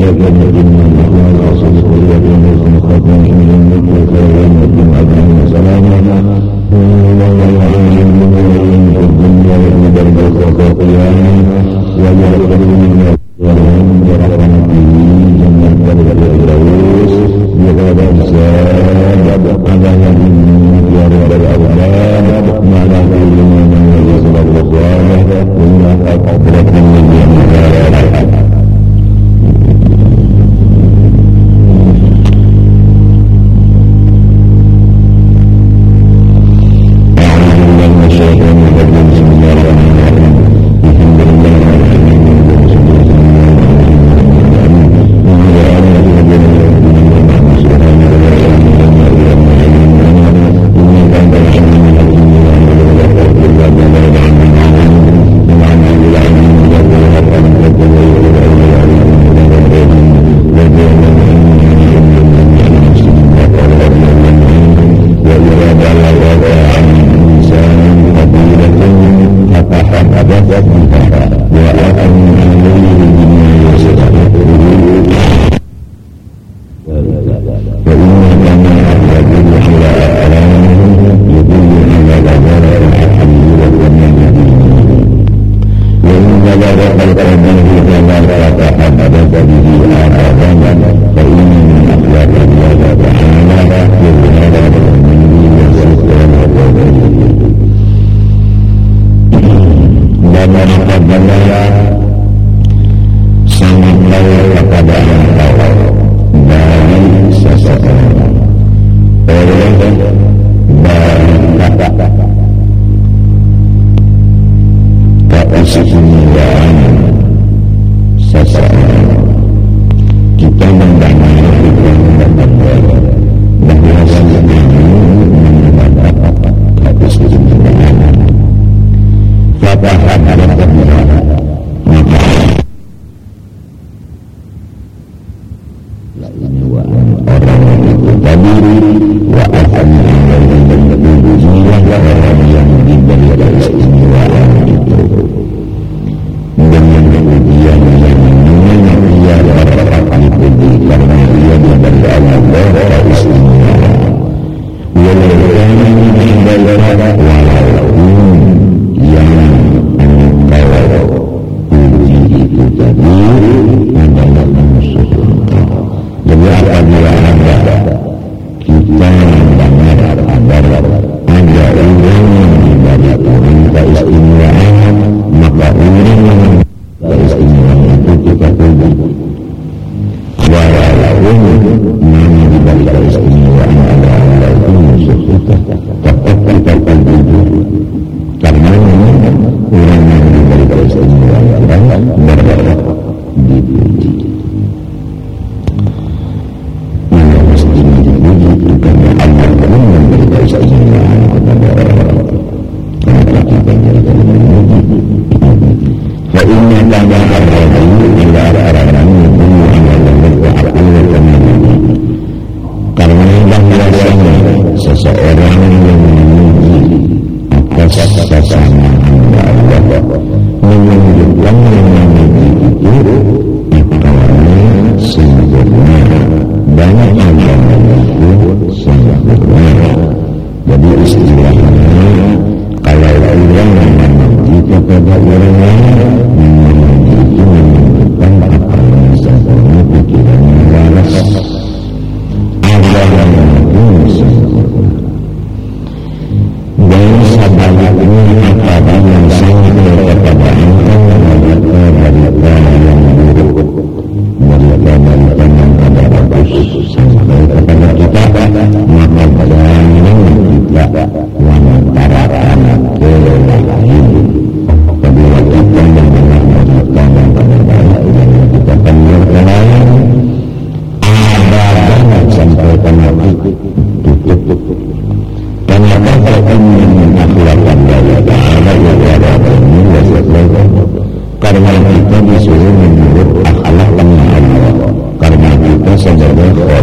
Karena kita disuruh menurut akhlak Allah. Karena kita sebagai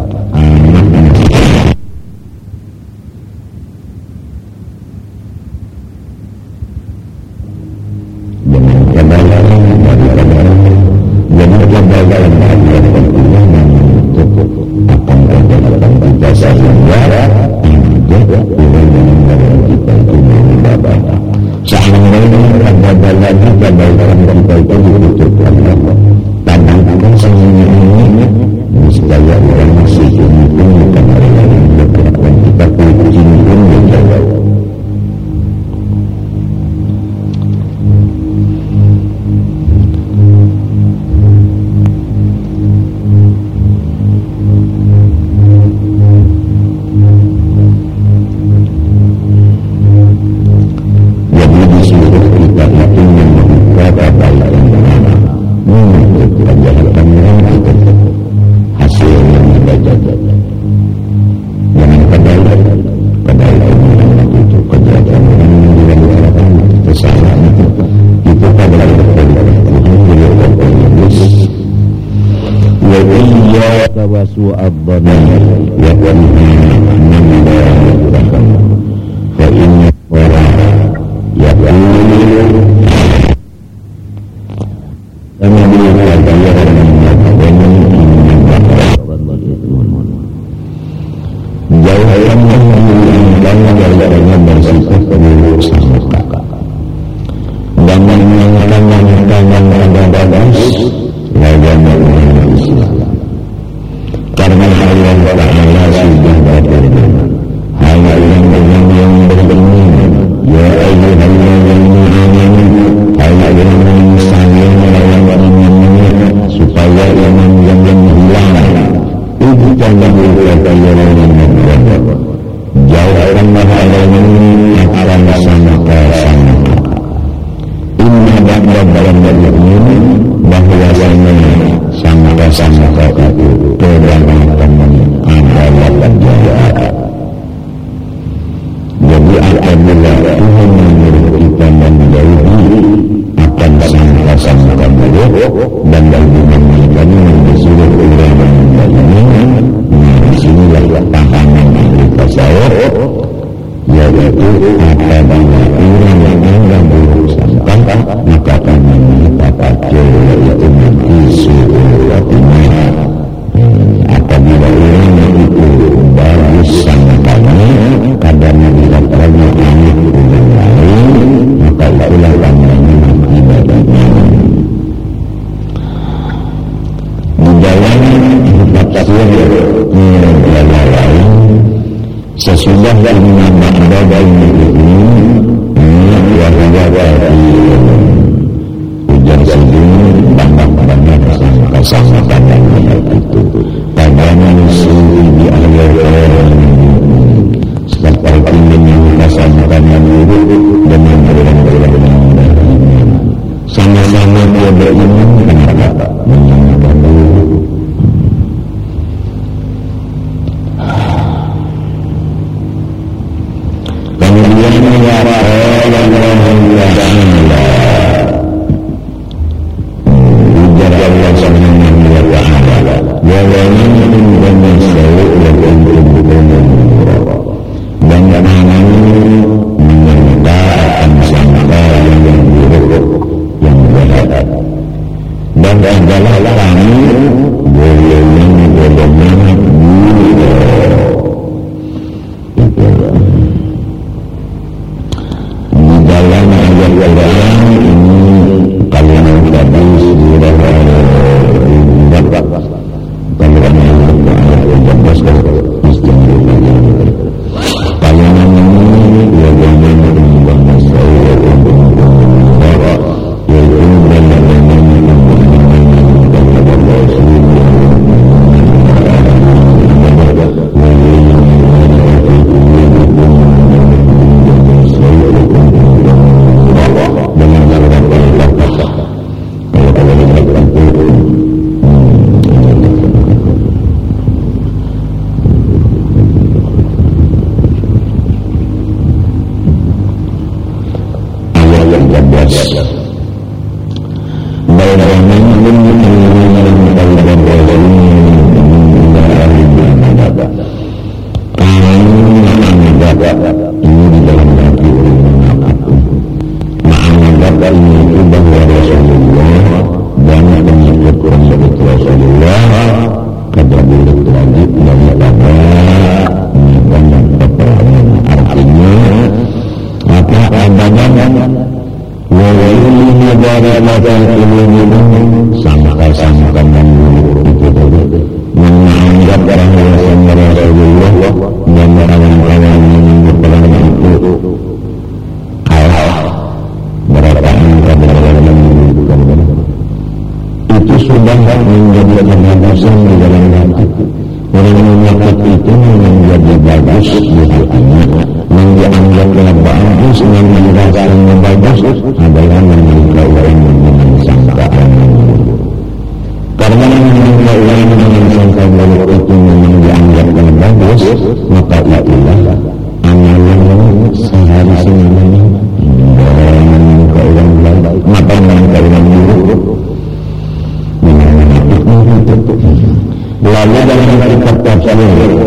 dalam ayat-ayat sangka-sangka memburuk itu tadi, menganggap bahwa Rasulullah dan kawan-kawan yang berperang itu kalah, mereka anggap dalam memburukkan itu sudah menjadi keharusan di dalam hati. Orang menyakit itu menjadi bagus di hatinya, yang dianggapnya bagus dan dirasanya bagus adalah menyangka orang dengan sangkaan buruk. Karena menyangka orang dengan sangka buruk itu memang dianggapnya bagus, maka itulah amalan seharusnya menyangka orang baik, maka menyangka orang buruk. Lalu dalam kitab tafsir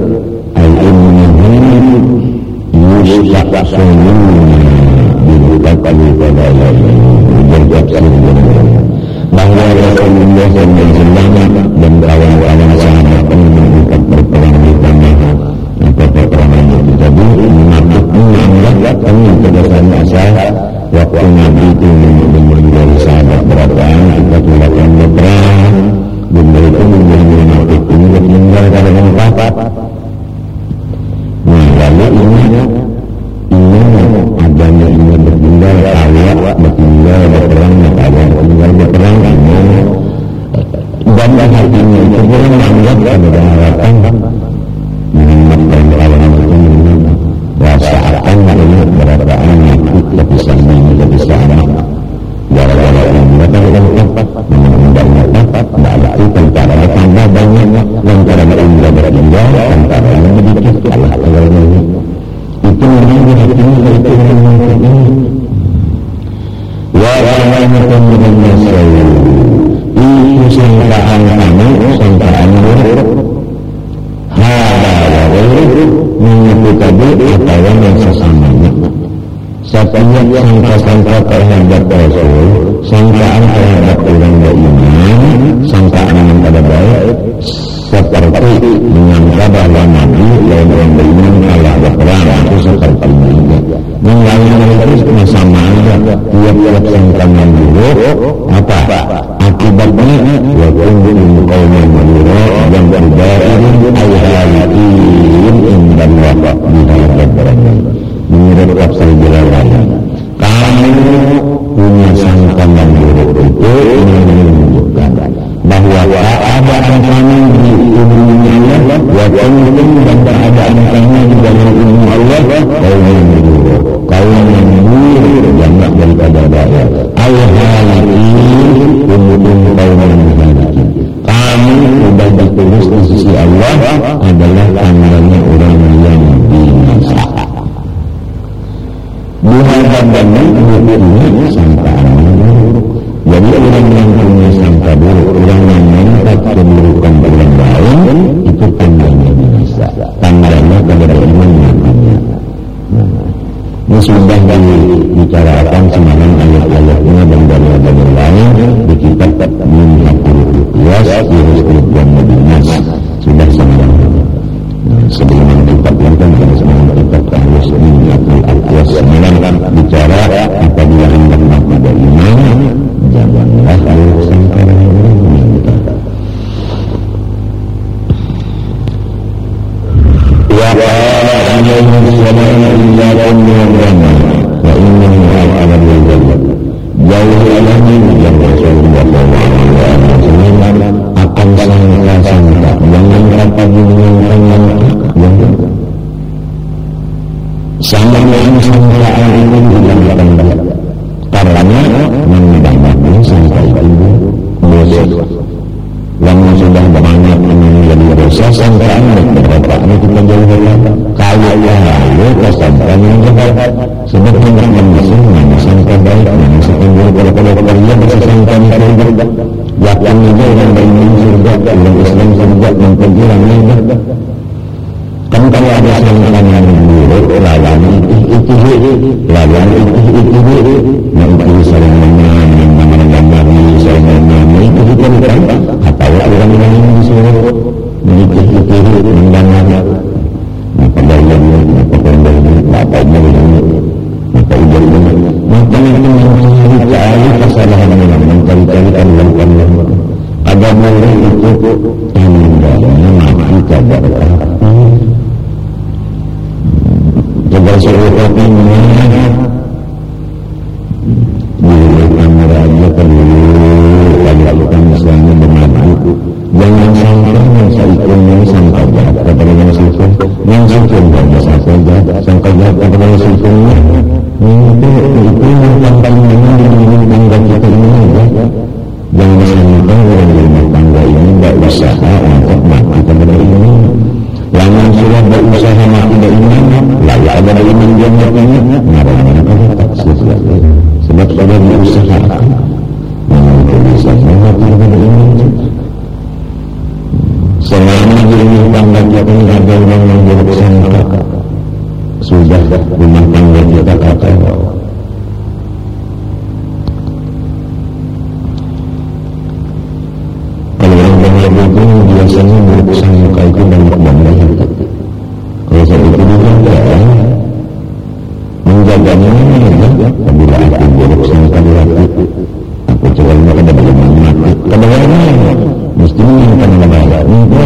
al-Imam Yusuf'un dibukakan pada tafsir bahwa Rasulullah SAW dan kawan-kawan sahabat menunjukkan berperang di tanah peperangan itu tadi menganggap kami kedasan asal waktu Nabi itu menjadi sahabat berapaan kita tulakan berperang. Benda itu menjadi munafik ini meninggal pada tempat. Nah, lalu ini adanya ini bertinggal awak bertinggal berperang awak bertinggal berperang ini dan hatinya itu pun menganggap ada harapan menyelamatkan kawan itu rasa akan adanya berapaan nyakit lebih sama gara-gara ini mereka tempat mengundangnya tempat tidak ada tentara bertambah banyak antara mereka bertinggal antara yang sedikit kalah awalnya itu memang hatinya itu ini wa'alamukum dengan masalah itu sangkaan kamu sangkaan buruk hada wa'alamukum mengaku tadi atau yang sesamanya. Setiap sangka-sangka terhadap Rasul, sangkaan terhadap orang beriman, sangkaan yang pada baik, seperti menyangka bahwa Nabi dan orang beriman kalah berperang, itu seperti ini. Mengalami itu sama aja, tiap-tiap sangkaan yang buruk, apa? Akibatnya, waktu kaum yang buruk, yang berbaikin, ayah-ayahin, indah wabak, dihadap berani. Menurut tafsir Jalalain, kamu punya sangka yang buruk itu menunjukkan bahwa keadaan kamu di ilmunya Allah, wajibnya dan keadaan kamu di dalam ilmu Allah, kaum yang buruk, kaum yang buruk jamak daripada baik. Ayat-ayat umum kaum yang halikin. Kamu sudah ditulis di sisi Allah adalah tandanya orang yang binasa. Dihadapkan buruknya sangkaan buruk. Jadi orang yang punya sangka buruk, orang yang mendapat keburukan orang lain, itu tandanya binasa. Tandanya kalau beriman matinya. Ini sudah dibicarakan semalam ayat-ayatnya dan dalil-dalil lain di kitab Minhatul Qiyas Irus dan Madinas sudah semalam. Sebelum kitab yang kan semalam kitab harus Minhatul Qiyas semalam bicara apabila hendak pada iman janganlah buruk sangka akan sangka-sangka jangan kata yang sama yang sangkaan itu dilakukan karena membangun sangka itu dosa yang sudah banyak menjadi dosa sangkaan beberapa kita jauhkan kalau lalu kesangkaan yang jahat sebetulnya manusia sangka baik manusia yang kalau dia bersangkaan itu yakin juga orang beriman surga orang Islam surga mempelajari ini kan kalau ada sangkaan yang buruk lawan itu lawan itu nah itu sering menyanyi nama-nama sering menyanyi itu bukan atau orang yang disuruh menikah mendengar maka bayarnya maka pendahnya bapaknya maka ujarnya maka itu mencari kesalahan orang ini namanya kan taksir lagi. Sebab sudah diusahakan bisa mengajarkan ini. Selama ini tangga kita ada orang yang bersangka sudah rumah tangga kita kacau. Kalau orang itu biasanya bersangka itu banyak banget. Kalau saya itu juga menjaganya apabila aku bersangka di hati, aku coba mereka bagaimana mati. Kadang-kadang mesti mengingatkan kepada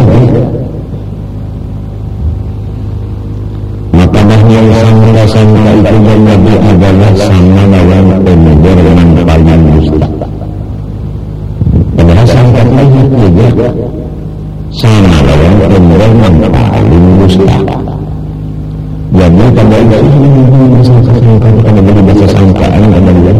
maka bahwa sangka-sangka itu Nabi adalah sama lawan pemudar yang paling dusta. Padahal sangka itu juga sama lawan pemudar yang paling dusta. Jadi pada itu sangka-sangka pada bahasa sangkaan adalah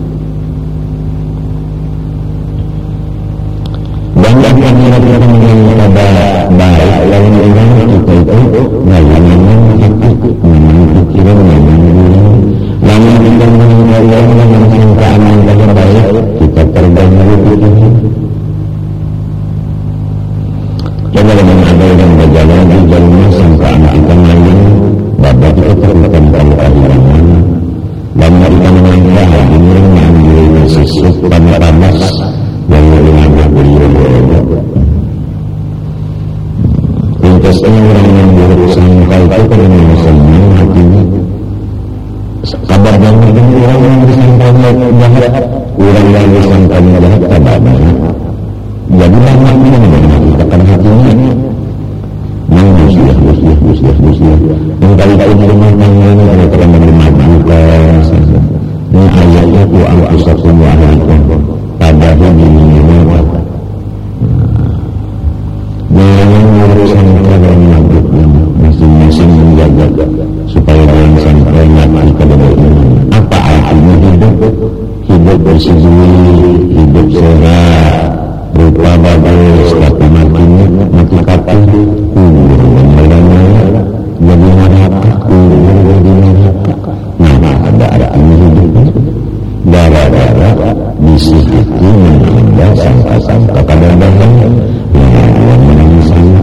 banyak yang melakukan yang pada baik lawan orang kita itu layanan hati memang pikiran memang lalu kita mengenai yang sangkaan yang pada baik kita terganggu pikiran. Coba dengan ada yang berjalan di jalan sangkaan kita lain bapak kita terlukan kalau kehilangan dan kita menangkap ini yang mengambil sesuatu panas yang mengambil beliau pintasnya orang yang bersangka itu kan menyesalnya hatinya kabar dan orang yang bersangkanya jahat orang yang bersangkanya jahat kabarnya jadi lama ini menakutkan hatinya Musyah. Yang kali itu di rumah tangga ini kalau kita menerima buka ini ayatnya ku al-asakum wa ahlikum padahal dimana jangan urusan kalian mabuknya masing-masing menjaga supaya dalam sampai mati kepada iman. Apa artinya hidup bersejui, hidup sehat, rupa bagus, tapi mati kata kubur dan jadi neraka, kubur jadi neraka. Nah, ada artinya hidup gara-gara misi hati menunda sangka-sangka kadang-kadang yang menangis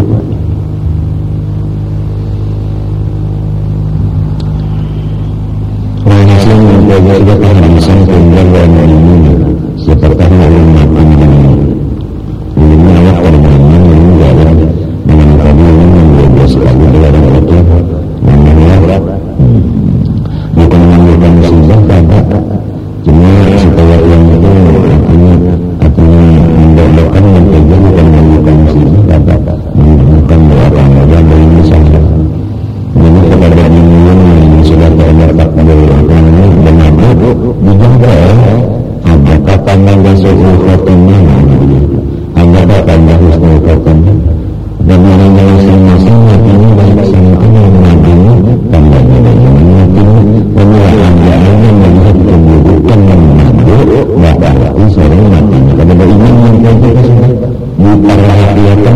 Rahasia menjaga kehadisan tunggal dan ini seperti yang mati ini awak permainan yang jalan dengan kami yang menjaga sekali dalam itu mengenai bukan menjaga musibah tidak cuma supaya yang itu artinya mendoakan menjaga bukan menjaga musibah tidak bukan doakan saja dari misalnya jadi kepada yang sudah terdapat dari orang dan ada dijaga ada kata dan suhu khotimah ada kata dan suhu khotimah dan orang yang masing-masing hatinya baik sangka yang menabung tandanya dan yang menyakinkan pemilahan yang melihat keburukan yang menabung bahkan seorang matinya kepada iman yang kita sudah diperhatikan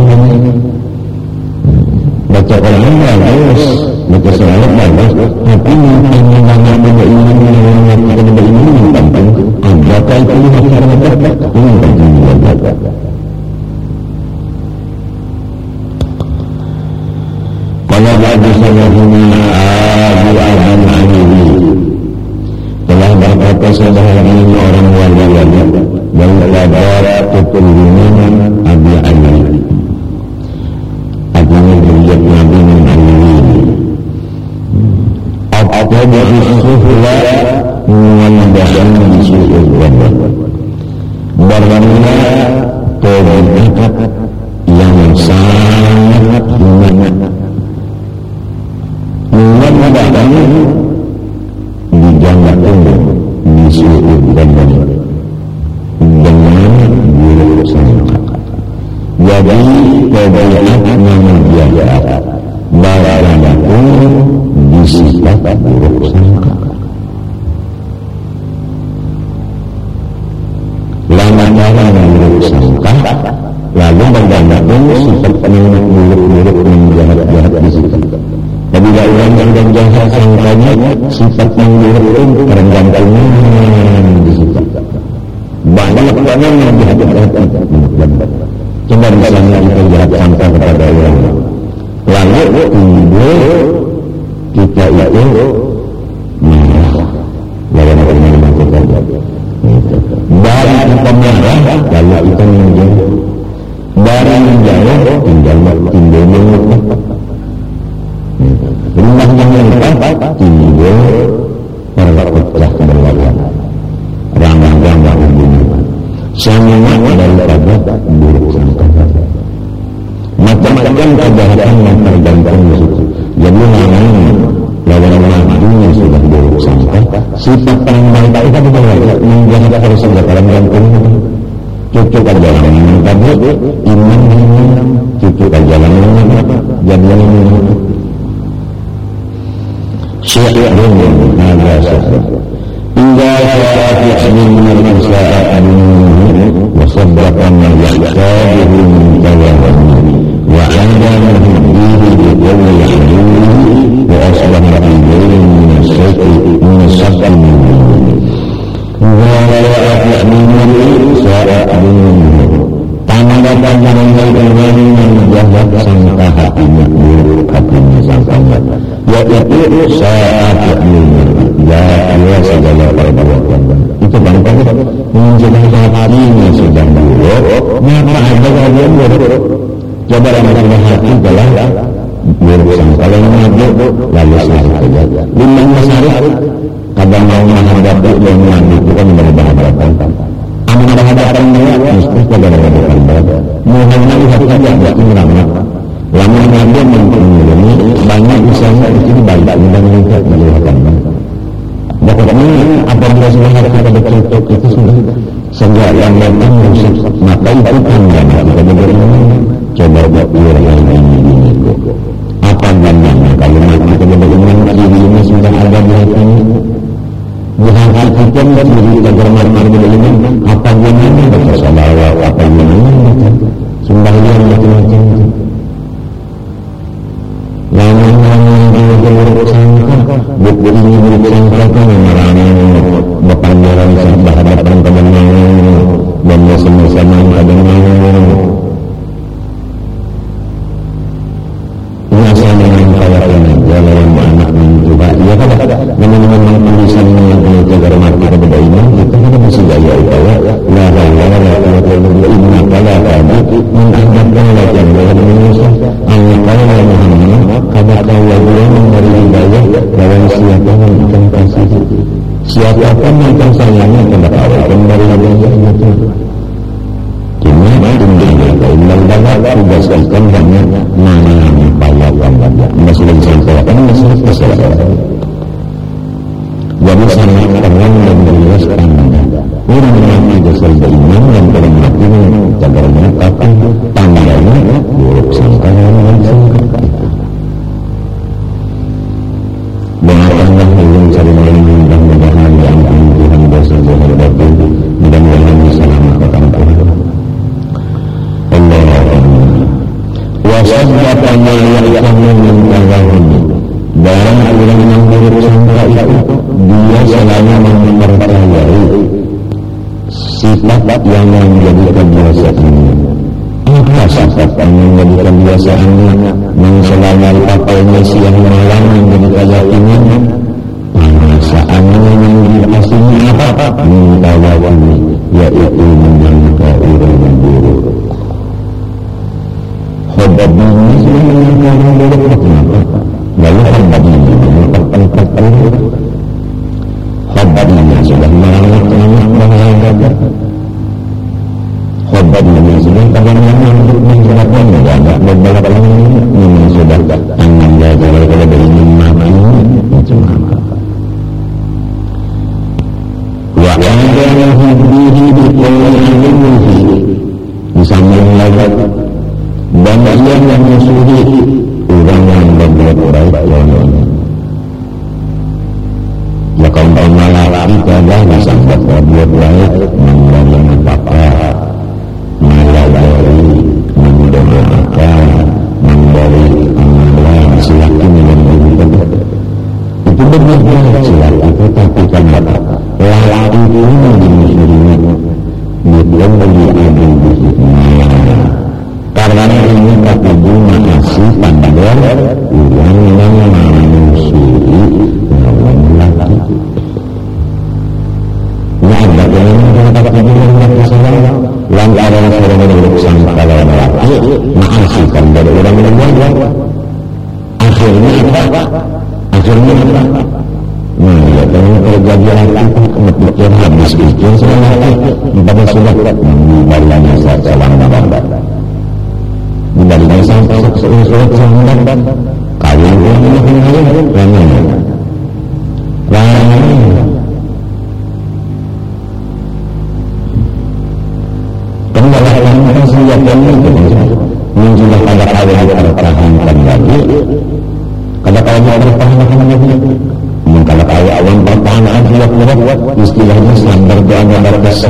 baca Quran bagus baca salat bagus tapi yang menanya kepada iman yang mengatakan kepada iman yang penting ada itu masyarakat yang penting dijaga. Kalau bagi salahnya Abu Adam Aliwi telah berkata sebahagian orang wali-wali daripada keturunan Abu Ali artinya dilihat Nabi Aliwi apa berisuhlah mengendahan disuhul wabah berwarna kebenaran yang sangat ingat mengendahan dijangakan disuhul wabah dengan buruk sangka. Jadi kebayaan yang biasa barangkali disifat buruk sangka. Lama-lama buruk sangka, lalu barangkali sifat yang buruk-buruk yang jahat-jahat disifat. Apabila orang yang yang jahat sangkanya sifat yang buruk tergantungan di situ. Banyak yang jahat. Coba misalnya kita jahat sangka kepada orang, lalu timbul kita itu marah lawan orang kita. Dari kita marah, lalu kita menjauh. Dari menjauh, timbul mengutuk. Rumah yang lengkap timbul terpecah belah, rangga-rangga hubungan. Semua daripada buruk sangka. Macam-macam kejahatan yang tergantung di situ. Jadi lawan yang sudah buruk sangka, sifat yang baik itu tidak menjaga harus dalam gantung. Cucuk ajaran yang tadi iman, cucuk ajaran yang jadi syi'run ada syi'run hingga ya'min min al-sa'a'an wa sabratan ya'tabihu min tawahani wa 'andamahu bihi biqawli ya'duhi wa asbaha fi dairin min as-sayfi min as-sabti hingga ya'min min al-sa'a'an tanda-tanda yang baik yang jahat sangka hatinya buruk hatinya sangkanya yaitu saat ya segala perbuatan itu bangkang menjelaskan hatinya sedang buruk maka ada yang buruk coba ramai hati adalah buruk sangka yang mabuk lalu saja lima masyarakat kadang mau menghadapi dan mabuk itu kan berhadapan menghadapan dia mesti pada hadapan dia Muhammad lihat saja tidak meramah lama dia mengunjungi banyak misalnya itu baik dan juga melihatkan pokoknya apabila sudah kita bercocok itu sudah sehingga yang datang rusak maka itu tanda kita bagaimana coba buat yang ini apa tandanya kalau kita bagaimana kiri ini sudah ada di hatinya bukan kita mencuri agar marmar ini apa gunanya baca salawat apa gunanya sembahyang macam-macam lama-lama buruk sangka buku ini buruk sangka kan melarang berpandangan berhadapan teman-teman dan bersama-sama kadang-kadang biasa dengan kawasan jalan anak mencoba ya kan dengan tulisan yang jaga mati kepada iman itu kan mesti gaya upaya la ilaha illallah inna kala kami menghadapkan wajah dalam Indonesia angkala Muhammad kada kaya memberi hidayah dalam siapa yang akan kasih siapapun yang akan sayangnya kepada Allah memberi hidayah itu kini ilal balagh tugaskan banyak menyampaikan masih disampaikan masih kesalahan jadi sangat terang dan menjelaskan orang yang tidak beriman dan bermati cagarnya tapi tandanya buruk sangka yang sangka doakanlah yang cari malam mudah-mudahan yang Tuhan dosa-dosa batin mudah-mudahan diselamatkan Tuhan wasaddaqana ya'lamu min tawahumi dan orang yang buruk sangka itu dia selalu mempercayai sifat yang menjadi kebiasaannya apa sifat yang menjadi kebiasaannya yang selalu dipakainya siang malam menjadi keyakinannya perasaannya yang dikasihnya apa min tawahumi yaitu menyangka orang yang buruk Khabar ini sebenarnya orang buruk kenapa? Lalu khabar ini merupakan khabar ini sudah merawat bahaya gagah. Khabar ini sudah bagaimana untuk menjelaskan tidak beberapa ini memang sudah tangan belajar kalau beringin mati macam apa? Wa ada hubbihi biqawlihi disambung lagi dan ia yang musuhi orang lebih jelas itu, tapi kenapa laki itu dimusuhinya belum bagi adik bisnisnya karena ini tapi bunga asih pandang uang yang menyusui lawan laki. Ini ada yang mengatakan bunga kesalahan lantaran orang menurut sangka lawan laki maafkan dari orang lain. Akhirnya apa? Nah, ya, kalau terjadi laki berpikir habis pikir selama pada sudah dibalinya salam nabar dibalinya sampai surat salam kawin kendala persiapan itu menjual pada kawin dipertahankan lagi kalau kawin dipertahankan lagi kalau awan pertahanan buat istilahnya standar doa batasan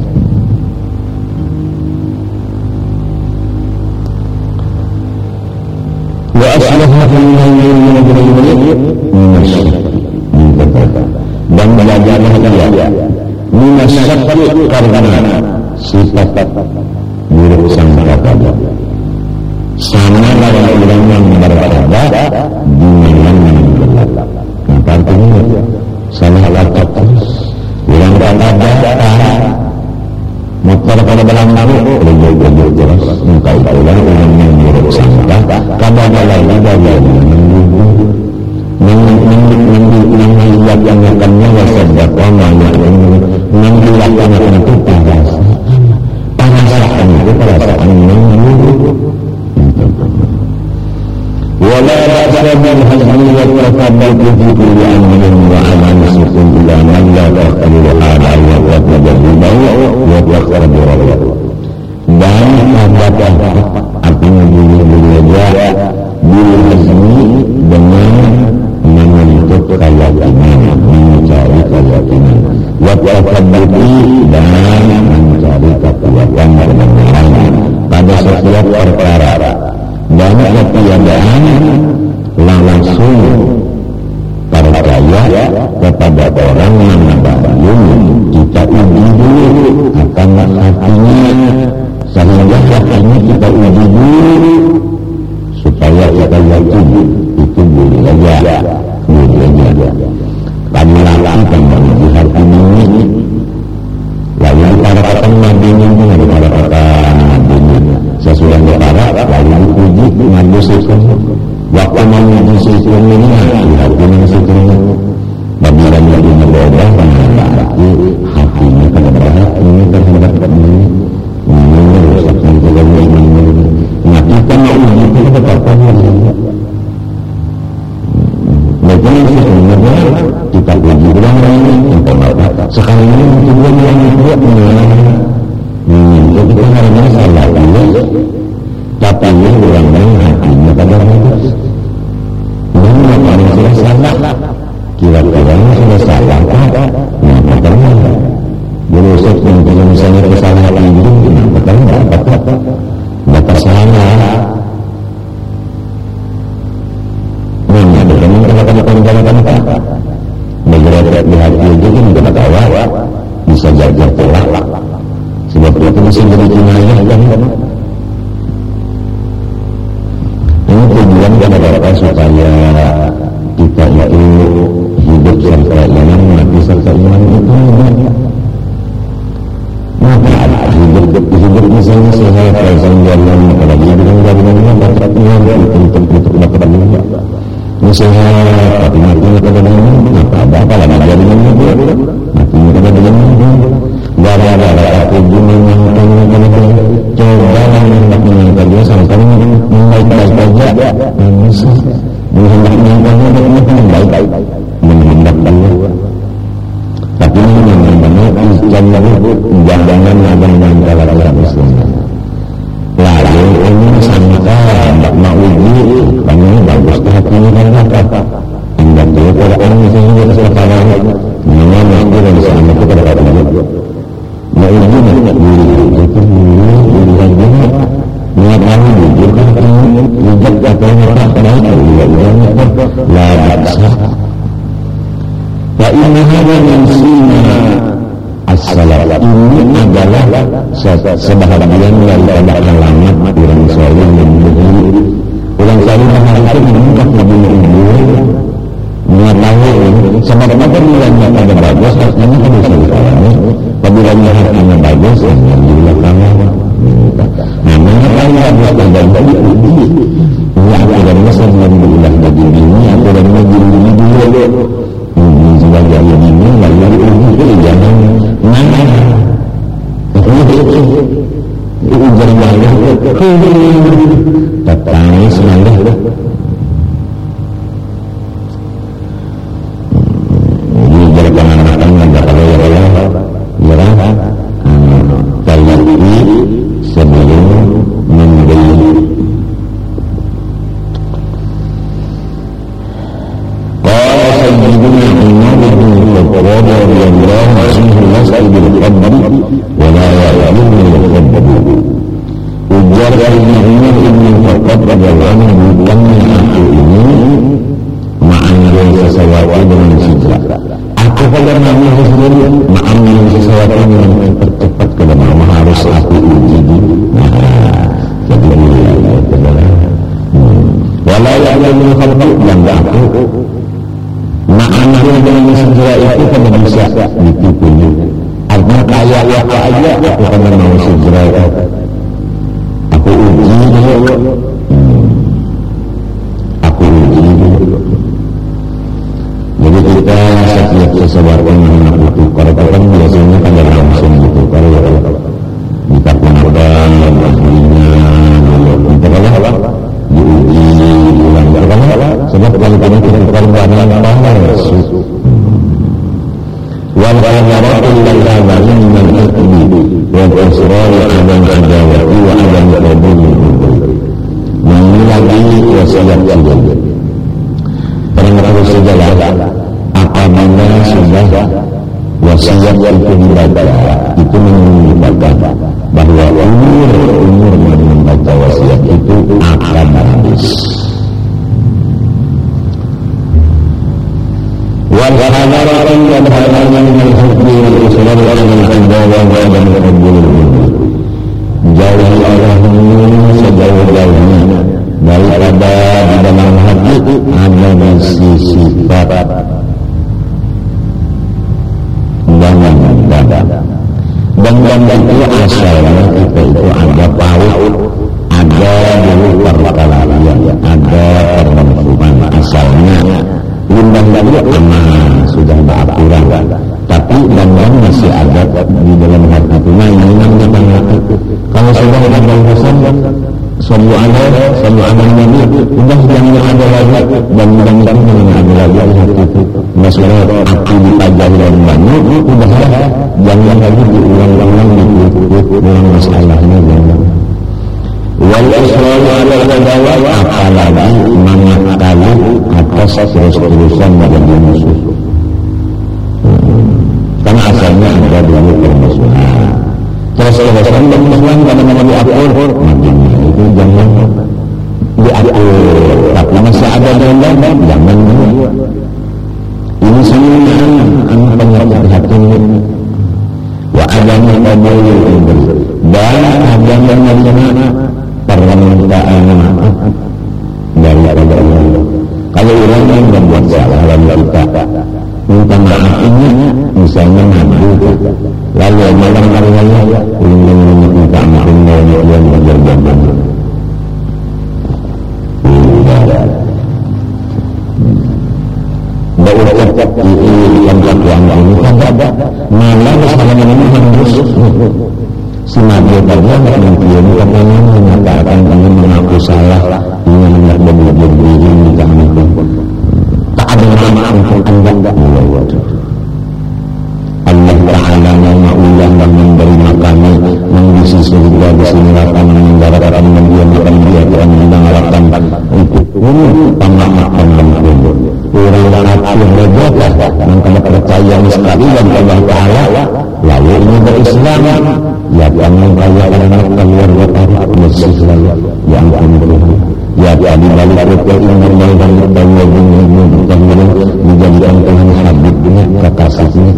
wa aslahna dan belajarlah dia minasyakki karena sifat buruk sangka tadi sama dengan orang yang berada di mana gelap. Artinya salah lakukan terus yang berada motor pada belakang lebih jelas muka itulah orang yang buruk sangka kada ada lagi dari melihat yang akannya wasadat wamanya melihat yang itu perasaan itu perasaan yang buruk ولا بأس بالحزن والتثبت في كل أمر وعمل سكن إلى من لا تختلف هذا وتجربه وتختبر dan ada artinya beliau bilhazmi dengan menuntut keyakinan mencari keyakinan wattatabbuti dan mencari kekuatan kebenaran pada setiap perkara dan ketiadaan langsung percaya kepada orang yang belum kita uji dulu akan hatinya sehingga hatinya kita uji dulu supaya kita yakin itu boleh aja kami lakukan menguji hati ini lalu para kata nabi ini para kata nabi ini sesudah berharap lalu dipuji dengan dosakan waktu memuji sesuatu ini hati yang sesuatu apabila menjadi berubah berarti hatinya terhadap ini terhadap ini merusakkan juga ini nah kita mau uji itu betapanya baiknya sebenarnya kita uji ulang ini sekarang ini tujuan yang kedua jadi kita hanya salah dulu tapi ini orang-orang hatinya pada bagus dan paling sudah salah kira-kira sudah salah nah betul berusaha untuk misalnya kesalahan ini nah betul batas salah nah bagaimana kalau bergerak di hati itu kan kita tahu bisa jadi tolak sebab itu bisa jadi kinayah kan ini tujuan kita supaya kita itu hidup serta iman mati serta iman itu maka hidup misalnya sehat pasang jalan apalagi dengan jalannya baca Tuhan untuk dapat dunia ini sehat tapi matinya pada dunia apa lagi jalannya matinya pada dunia gara-gara aku menyenangkan coba menyenangkan dia sampai membaik-baik saja menghindar-hindarnya baik-baik menghindar dia tapi ini namanya jangan kalau Islam lalu ini sangka tidak mau uji karena bagus hatinya kan apa tidak dia Quran misalnya sekarang namanya itu dari sana itu pada kata dia mau uji tidak itu diri lagi niat kami jujur kan hujat atau baik min sunnah as-salaf. Ini adalah sebahagian daripada alamat orang saleh yang berdiri. Orang saleh itu mengungkap ilmu mengetahui sebab apa nilainya pada bagus, artinya pada saleh. Apabila hatinya bagus, alhamdulillah kalah. Nah, mengapa bagus dan tadi uji? Ini aturannya sebelum diulah jadi ini, aturannya jadi dulu. Ini sebagai ini, lalu uji jangan mana? Ujian balik, datang semangat. Ini jadi pengamatan yang kalau ya teliti sebelum membeli. Qala sayyidina Umar bin Khattab radhiyallahu anhu lasta bil qabri wa la ya'lamu al qabri. Ujar sayyidina Umar bin Khattab radhiyallahu anhu, bukannya aku ini mengambil sesuatu dengan segera. Aku pada mengambil sesuatu dengan cepat ke dalam harus aku uji. Jadi walau ya'lamu al-khalqu yang aku mengambil dengan segera itu pada bisa ditipunya. Artinya kayak apa aja aku pada mau segera aku uji dulu. Aku uji dulu. Jadi kita setiap sesuatu yang nak ditukar kan biasanya kan langsung ditukar ya. Kita gunakan aslinya, kita kalau diuji ulang kalau sebab kalau kita tukar barang bagus. Wal qadaratul ladzati min al-hukmi wal israr adam adawati wa adam qabul. Ini lagi wasiat juga. Terus sejalan apabila sudah wasiat itu dibaca, itu menunjukkan bahwa umur yang membaca wasiat itu akan habis. Wal hadaratun wal hadaratun min al-hukmi wal israr wa al-qadawa wa al-qabul. Jauhi Allahmu sejauh-jauhnya daripada di dalam hati ada sifat dan itu asalnya kita itu ada paut, ada dulu perkelahian, ada permusuhan asalnya undang dulu aman sudah beraturan, tapi dan masih ada di dalam hati itu. Nah ini namanya kalau sudah ada urusan Sallu ala Nabi, udah jangan ada lagi dan jangan ada lagi hati itu. Masalah aku dipajari dan banyak, udah jangan lagi diulang-ulang diulang masalahnya jangan. Wal israr ala al-qadawa, apalagi mengakali atas terus-terusan menjadi musuh. Karena asalnya ada dulu permusuhan. Terus-terusan permusuhan kadang-kadang diatur. Itu jangan diatur, tapi masih ada dalam jangan. Ini semuanya anak penyakit hati wa adanya qabul dan ada menerima permintaan maaf daripada Allah. Kalau orang yang berbuat salah lalu kita minta maaf ini misalnya ngadu lalu malam harinya ingin minta maaf yang berjamaah berucap di tempat yang ini kan ada malah misalnya ini harus si Nabi tadi mungkin katanya menyatakan ingin mengaku salah, ingin hendak berbuat diri minta ampun, tak ada maaf untuk anda. Allah Ta'ala ma'ulah dan memberi makanya mengisi surga di sini akan menggarapkan mendiamkan dia dan mengharapkan untuk pemahaman ampun. Orang hati berdoa dan kalau percaya sekali dan Allah Ta'ala lalu ini berislam ya jangan kaya anak keluarga para bersih lalu yang ampun ya di balik itu yang berlalu dan bertawabun menjadikan Tuhan habibnya kekasihnya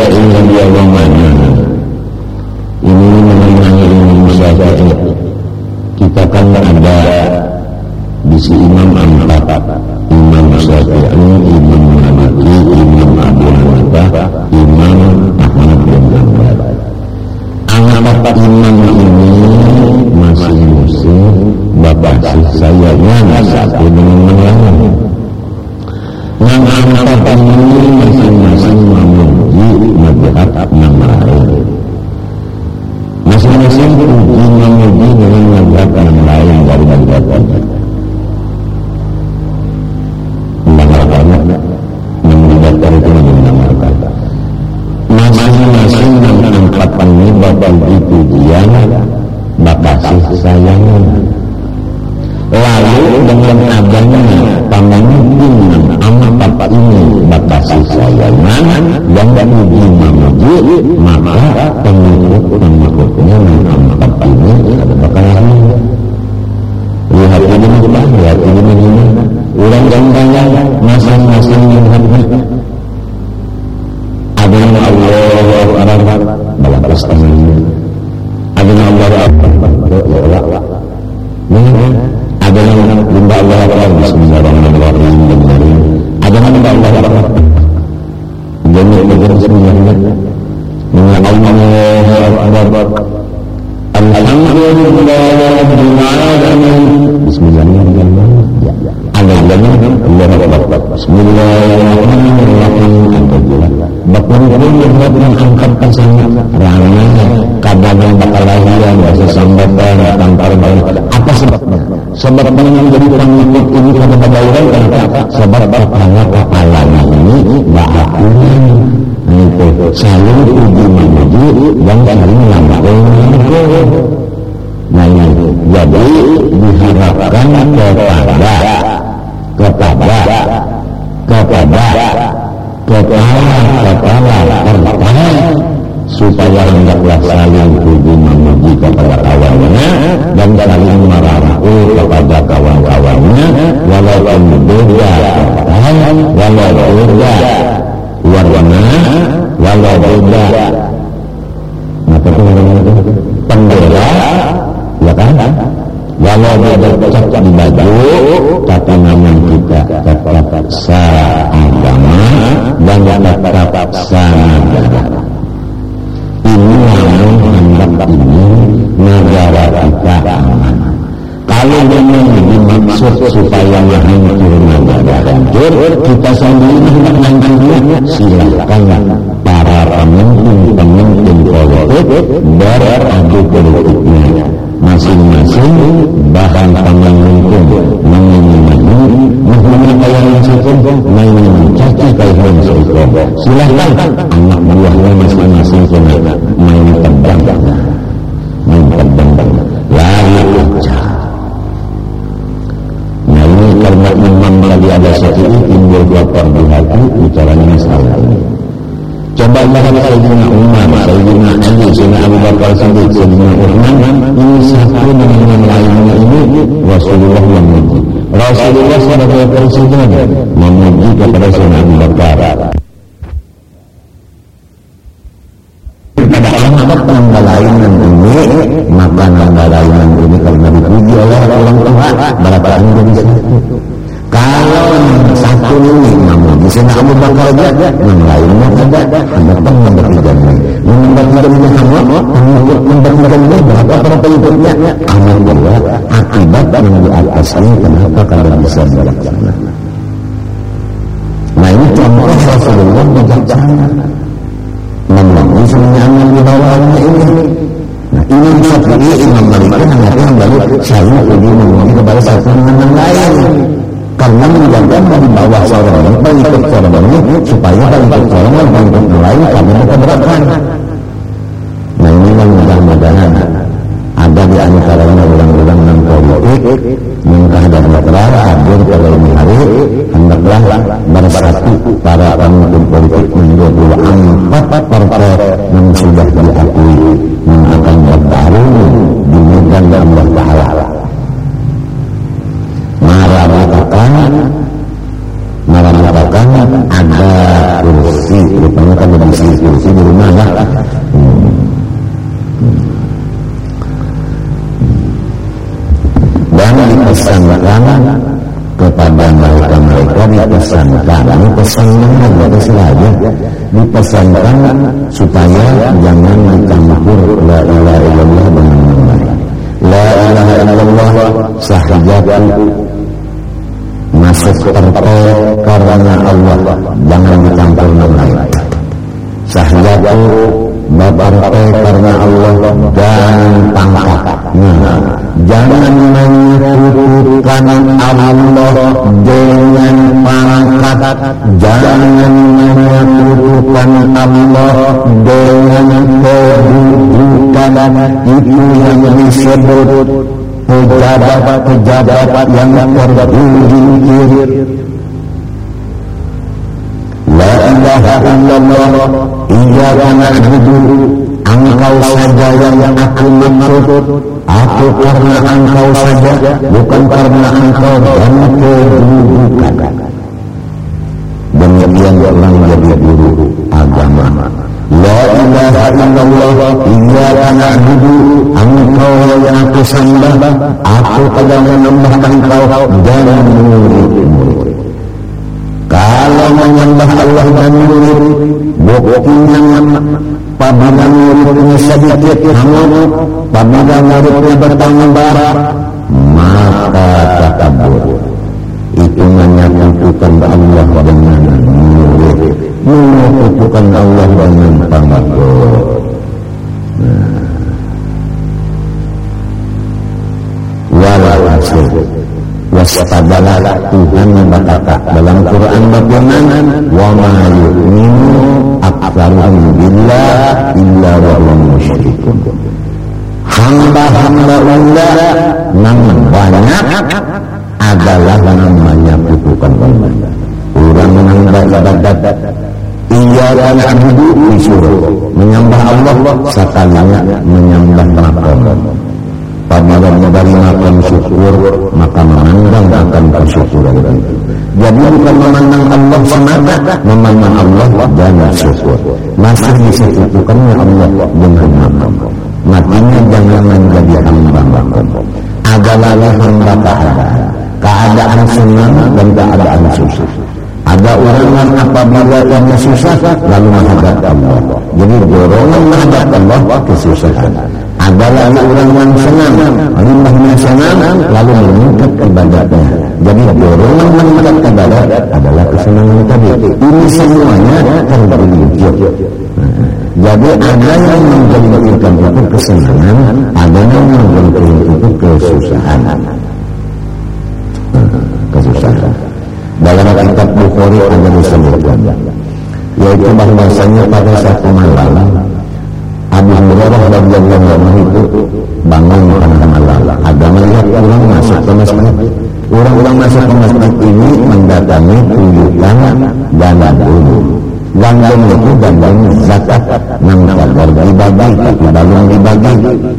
ini dia orang mana? Ini mengenai Imam Syafi'i. Kita kan ada di si Imam empat, Imam Syafi'i, Imam Maliki, Imam Abu Hanifah, Imam Ahmad bin Hanbal. Empat imam ini masing-masing berbasis sayanya satu dengan yang lain. Yang empat ini masing-masing memuji madhab yang lain. Masing-masing puji memuji dengan madhab yang lain dari madhab ini. Mengamalkan, mengucapkan itu mengamalkan. Masing-masing yang empat ini berpuji-pujian berbasis sayangnya. Lalu dengan adanya pemimpin empat ini berbasis sayangnya dan memuji memuji, maka pengikut-pengikutnya empat ini ada bakalan lihat ini juga, lihat ini orang gantanya masing-masing melihatnya. Ada yang Allah Akbar bawa pastangannya, ada yang Allah Akbar ada yang benda Allah Akbar Bismillahirrahmanirrahim, ada yang benda Allah Akbar jadi sebenarnya Allah Akbar Alhamdulillahirabbil alamin Bismillahirrahmanirrahim. Ada yang Allah Akbar Bismillahirrahmanirrahim. Bapak-bapak yang angkat pasangan ramai kadang bakal lahiran bahasa sambatan tanpa apa sebabnya? Sebab menjadi pengikut ini pada bagaian kenapa? Sebab kepala-kepalanya ini bahagian itu saling uji memuji dan saling lampu. Nah ini jadi diharapkan kepala terbaik supaya hendaklah saling puji memuji kepada kawannya dan saling merangkul kepada kawan-kawannya walaupun beda walau beda warna walau beda bendera ya kan walau beda cat di baju tapi namun kita tetap seagama dan tetap senegara. Ini namun hendak ini negara kita aman. Kalau memang dimaksud supaya hancur negara hancur, kita sendiri hendak hancurnya, silakan para pemimpin politik beradu politiknya. Masing-masing bahan pemimpin menginginkan menghubungi sesuatu mencaci kaihan sesuatu. Silakan anak buahnya masing-masing kena main tebang, lalu aja. Nah ini karena imam tadi ada satu timbul kotor di hati bicaranya masalah ini. Coba lihat Sayyidina Umar, Sayyidina Ali, Sayyidina Abu Bakar Siddiq, Sayyidina Uthman, ini satu dengan yang lainnya ini Rasulullah memuji. Rasulullah sebagai presiden memuji kepada Sayyidina Abu Bakar. Pada anak tangga lainan ini, maka tangga lainan ini karena dipuji oleh orang tua, berapa ini jadi satu. Kalau satu ini namun di sini Abu Bakar aja, yang lainnya ada, anda pun membertiga ini, berapa pengikutnya? Alhamdulillah, akibat yang di atas ini kenapa kalian bisa bijaksana? Nah ini contoh Rasulullah bijaksana, membangun semuanya aman di bawahnya ini. Nah ini bisa pilih Imam Malik yang baru saya lebih memuji kepada satu yang lain. Karena menjaga di bawah seorang pengikut seorang ini supaya pengikut seorang dan pengikut yang lain kami keberatan. Nah ini yang mudah-mudahan ada di antaranya orang-orang yang politik yang kehadiran telah hadir pada ini hari hendaklah bersatu para pemimpin politik menjadi empat partai yang sudah diakui yang akan bertarung di medan Allah Ta'ala. Marah mengatakan ada kursi, rupanya kan ada kursi di dipesankan kepada mereka dipesankan, ini pesankan dari saja dipesankan supaya jangan dicampur la ilaha illallah dengan yang lain. La ilaha illallah sahjatu masuk terpel karena Allah, jangan dicampur yang lain. Sahjatu berpartai karena Allah dan pangkatnya, jangan menyekutukan Allah dengan pangkat, jangan menyekutukan Allah dengan kedudukan. Itu yang disebut pejabat-pejabat yang tergelincir. La ilaha illallah iyyaka na'budu, engkau saja yang aku maksud, aku karena engkau saja, bukan karena engkau dan kedudukan. Demikian orang jadi guru agama. La ilaha illallah iyyaka na'budu, engkau yang aku sembah, aku akan menyembah engkau dan murid-murid. Kalau menyembah Allah dan murid, buktinya apabila muridnya sedikit, namun apabila muridnya bertambah, maka takabur. Itu menyekutukan Allah dengan murid, menyekutukan Allah dengan pangkat. Walhasil waspadala, Tuhan berkata dalam Quran bagaimana, wa ma yu'minu aktsaruhum billah illa wa hum musyrikun. Hamba-hamba Allah yang banyak adalah yang menyekutukan Allah. Orang yang beribadat iyyaka na'budu disuruh menyembah Allah, sekalinya menyembah makhluk. Apabila memberi makan syukur, maka memandang akan kesyukuran itu. Jadi bukan memandang Allah semata, memandang Allah dan syukur. Masih disekutukannya Allah dengan makhluk. Matinya jangan menjadi hamba makhluk. Adalah hamba keadaan senang dan keadaan susah. Ada orang yang apabila yang susah lalu menghadap Allah. Jadi dorongan menghadap Allah kesusahan. Adalah orang yang senang, limbahnya senang, lalu meningkat ibadatnya. Jadi dorongan meningkat ibadat adalah kesenangan tadi. Ini semuanya tergelincir. Jadi ada yang menggelincirkan itu kesenangan, ada yang menggelincirkan itu kesusahan. Kesusahan. Dalam kitab Bukhari ada disebutkan, yaitu bahwasanya pada satu malam Abu Hurairah radhiyallahu anhu itu bangun pada malam. Ada melihat orang masuk ke masjid. Orang-orang masuk ke masjid ini mendatangi tunjukkan gandum. Gandum itu gandum zakat yang kadar dibagi tapi belum dibagi.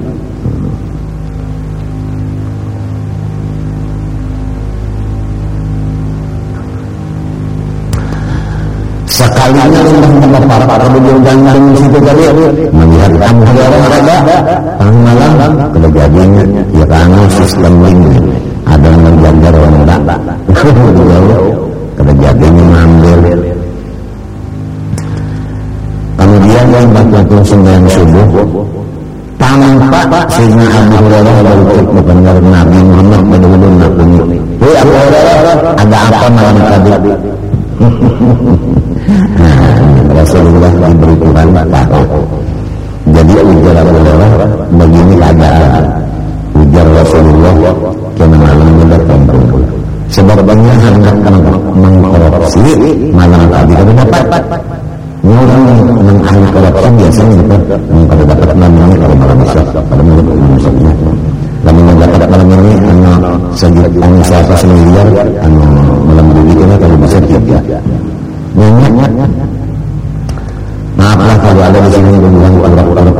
Sekalinya untuk para beliau gandum di situ tadi melihat Abu Hurairah ada malam kejadiannya ya karena sistem ini ada yang menjaga ronda kejadiannya mengambil. Kemudian yang waktu sembahyang subuh tampak sehingga Abu Hurairah berucap benar Nabi Muhammad benar-benar nakuni. Hei Abu Hurairah, ada apa malam tadi? Rasulullah diberi Tuhan tahu. Jadi ujar Abu Hurairah begini keadaan. Ujar Rasulullah karena malamnya berkumpul. Sebabnya hendak mengkorupsi malam tadi kalau dapat. Orang yang korupsi biasanya itu kalau dapat namanya kalau malam besok pada menurut manusianya. Kalau mendapat malam ini hanya 100 miliar malam duitnya kalau bisa tiga. Banyak. Maaflah kalau ada di sini berbuang orang-orang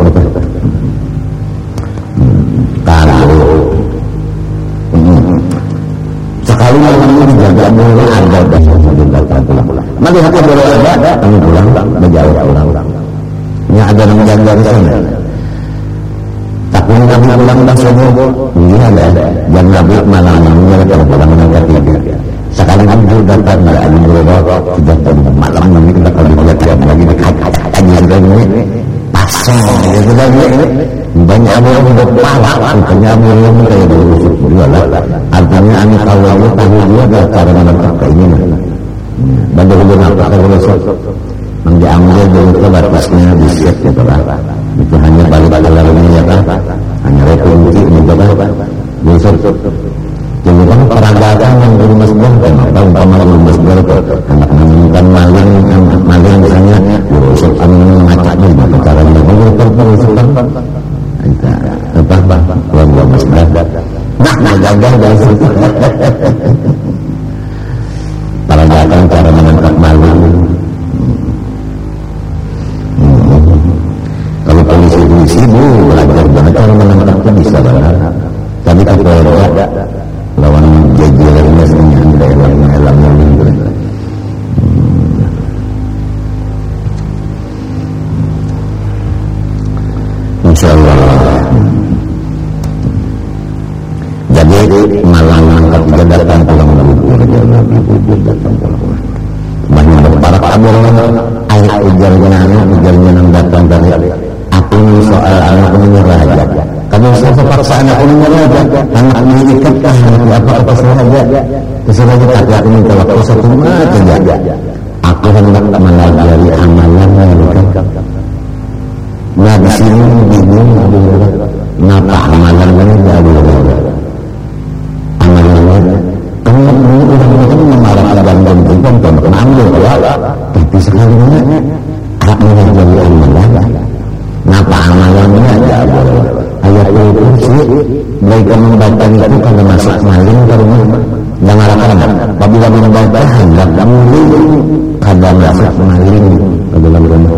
kalau sekali malam ini dijaga boleh ada dasar pulang. Melihat boleh ada kami pulang menjauh pulang. Ini ada yang menjaga di sana. Aku Nabi pulang dah subuh. Iya ada. Jam Nabi malamnya kalau pulang yang ketiga. Sekarang Abdul datang dari Abdul Roro. Sudah malam Nabi kita kalau dilihat lagi dekat kajian ini pasang. Gitu lagi. Banyak orang berpala. Bukannya orang kayak berusuk juga lah. Artinya ane tahu dia ada cara menangkap keinginan. Bandar hubungan apa kalau besok yang diambil dari itu batasnya disiap gitu lah. Itu hanya balik lalunya ya kan, hanya rekunci gitu kan. Besok jadi kan peragakan yang di masjid kenapa umpama di masjid anak menemukan maling misalnya besok kami mengacaknya gimana caranya besok apa keluar masjid nah gagal dari situ. Peragakan cara menangkap maling. Kalau polisi belajar banget cara menangkapnya bisa banget. Tapi kalau lawan jajarannya sebenarnya daerah-daerahnya gitu. Insyaallah. Jadi malam ketiga datang pulang bubur datang pulang. Banyak para kabur air ujarnya yang datang dari aku soal anak menyerah aja. Kalau saya terpaksa anak menyerah aja, anak mengikat apa saja. Terserah tapi aku minta waktu 1 menit aja. Aku hendak mengajari amalan yang nah di sini bingung kenapa amalan ini jadi amalannya karena orang memarahkan dan mengambil tapi sekali ini hak menjadi amalan kenapa amalannya ada ayat kursi mereka membaca itu karena masuk maling ke rumah jangan harapkan apabila membaca hendak muling kadang masuk maling ke dalam rumah.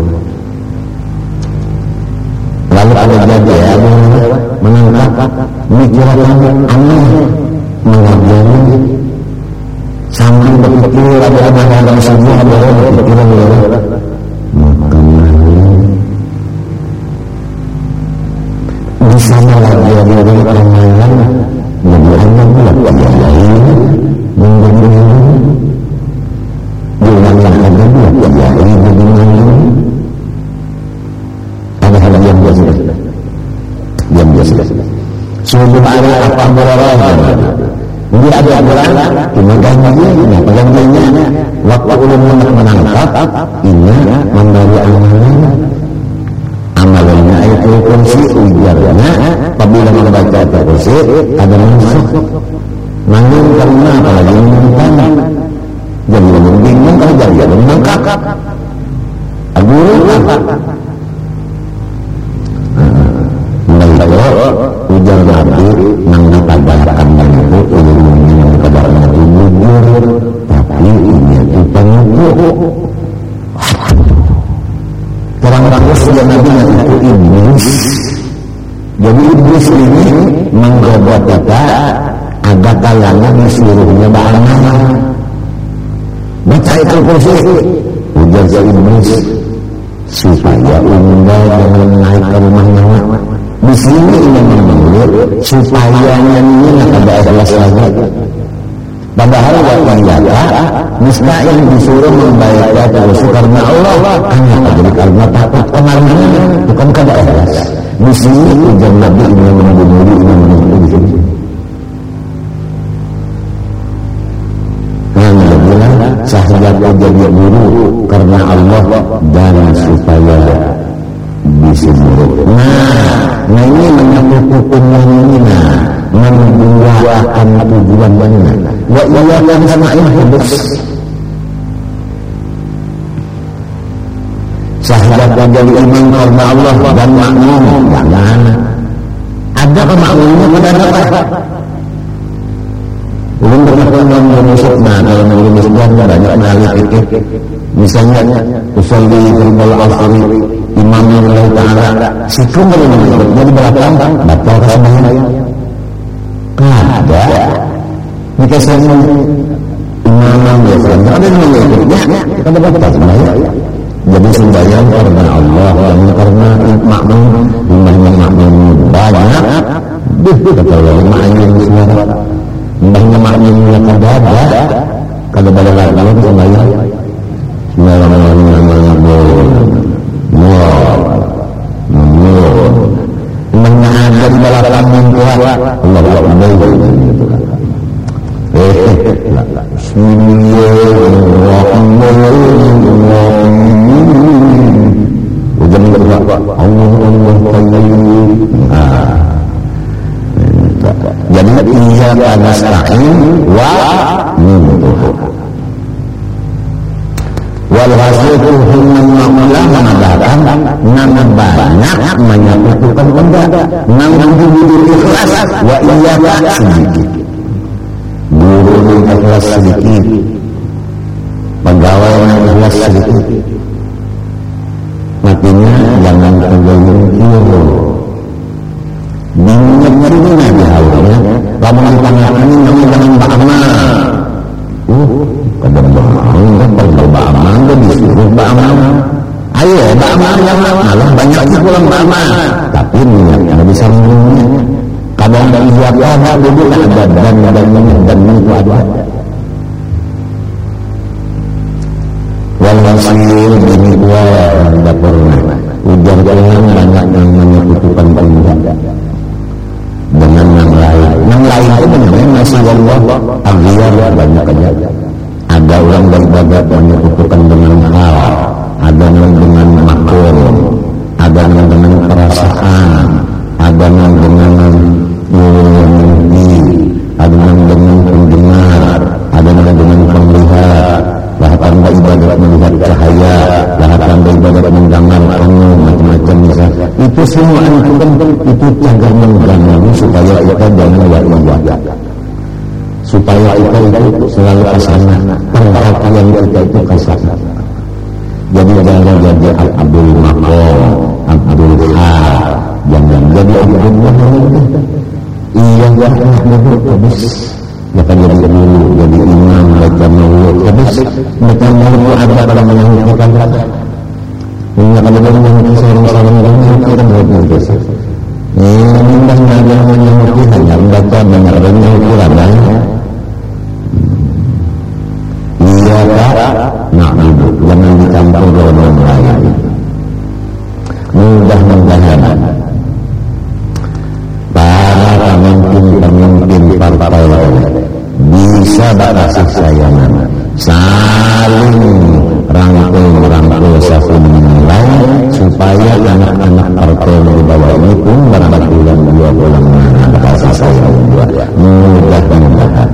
Lalu ada jadi menangkap mikiran aneh mengajari sambil berpikir ada subuh ada berpikiran makan di sana lagi ada ramalan jadi anak buat lain menjadi jangan ada buat lain jadi ada yang biasa. Subuh ada apa berorang. Dia ada aturan, penggantinya, waktu ulun menangkap, ini memberi amalannya ayat kursi ujarnya, apabila membaca ayat kursi ada masuk, nanggung karena apalagi menangkap, jadi bingung kalau jadi menangkap, guru apa? Ujar Nabi nang ditabarkan itu ilmunya yang kabarnya jujur tapi ini itu terang terus ya Nabi itu iblis. Jadi iblis ini menggoda kita agar kalanya disuruhnya bagaimana baca itu kursi ujar si iblis supaya unda jangan naik ke rumahnya. Di sini ini menurut supaya ini ada ikhlas lagi. Padahal waktu nyata mustahil disuruh membayar terus karena Allah hanya jadi karena takut kemarinnya bukan kada ikhlas. Di sini ujar Nabi ini menurut ini di sini. Hanya bilang sahabat jadi guru karena Allah dan supaya disebut. Nah ini menyebut hukumnya ini membuahkan tujuan mana? Wa iya yang sama iblis. Sahabat jadi iman karena Allah dan makmum jangan. Ada kemakmumnya pada apa? Belum pernah menyebut kalau menulis banyak mengalir fikih. Misalnya usolli fil asri imam Allah Ta'ala sikum jadi berapa batal kesembahyang ada jika saya imam biasanya ada yang mengikutnya ada batal sembahyang jadi sembahyang karena Allah dan karena makmum imamnya makmum banyak kata orang maknya suara mbahnya maknya kada pada lagu semaya mengajar di balapan mingguan Allah jadi iyyaka nasta'in wa minhu wal hasil humman mengatakan nama banyak menyatukan benda nama jujur ikhlas wa iyyaka sedikit guru ikhlas sedikit pegawai ikhlas sedikit matinya jangan terlalu kiro bingung-bingungnya di awalnya kamu ditanyakan ini jangan beramal kadang beramal dia disuruh beramal ayo beramal malah banyak sih pulang beramal tapi niatnya bisa menunggunya kadang iyyaka dulu ada dan itu ada walhasil ini dua tidak pernah ujar dengan banyak yang menyekutukan Allah dengan yang lain itu benar masih Allah agiyar banyak aja ada orang baik-baik menyekutukan dengan hal ada yang dengan makhluk ada yang dengan perasaan ada yang dengan mimpi ada yang dengan pendengar ada yang dengan penglihat lahap anda ibadat melihat cahaya lahap anda ibadat mendengar kamu macam-macam misalnya itu semua itu cagar mengganggu supaya kita jangan wajah supaya kita itu selalu kasana perhatian kita itu kasana jadi jangan jadi Abdul Maqam Abdul Hal jangan jadi Abdul Muhammad iya habis maka jadi guru, jadi imam, baca maulid. Habis baca maulid ada pada menyampaikan kata. Ini kalau menyampaikan sarung-sarung ini kita berbuat dosa. Ini dah ada menyampaikan hanya baca banyak menyampaikan banyak. Iya tak? Nak ibu, jangan dicampur orang lain. Mudah-mudahan para pemimpin partai bisa berkasih sayangan saling rangkul satu menilai supaya anak-anak partai di bawah ini pun berbulan 2 bulan berkasih sayang mudah-mudahan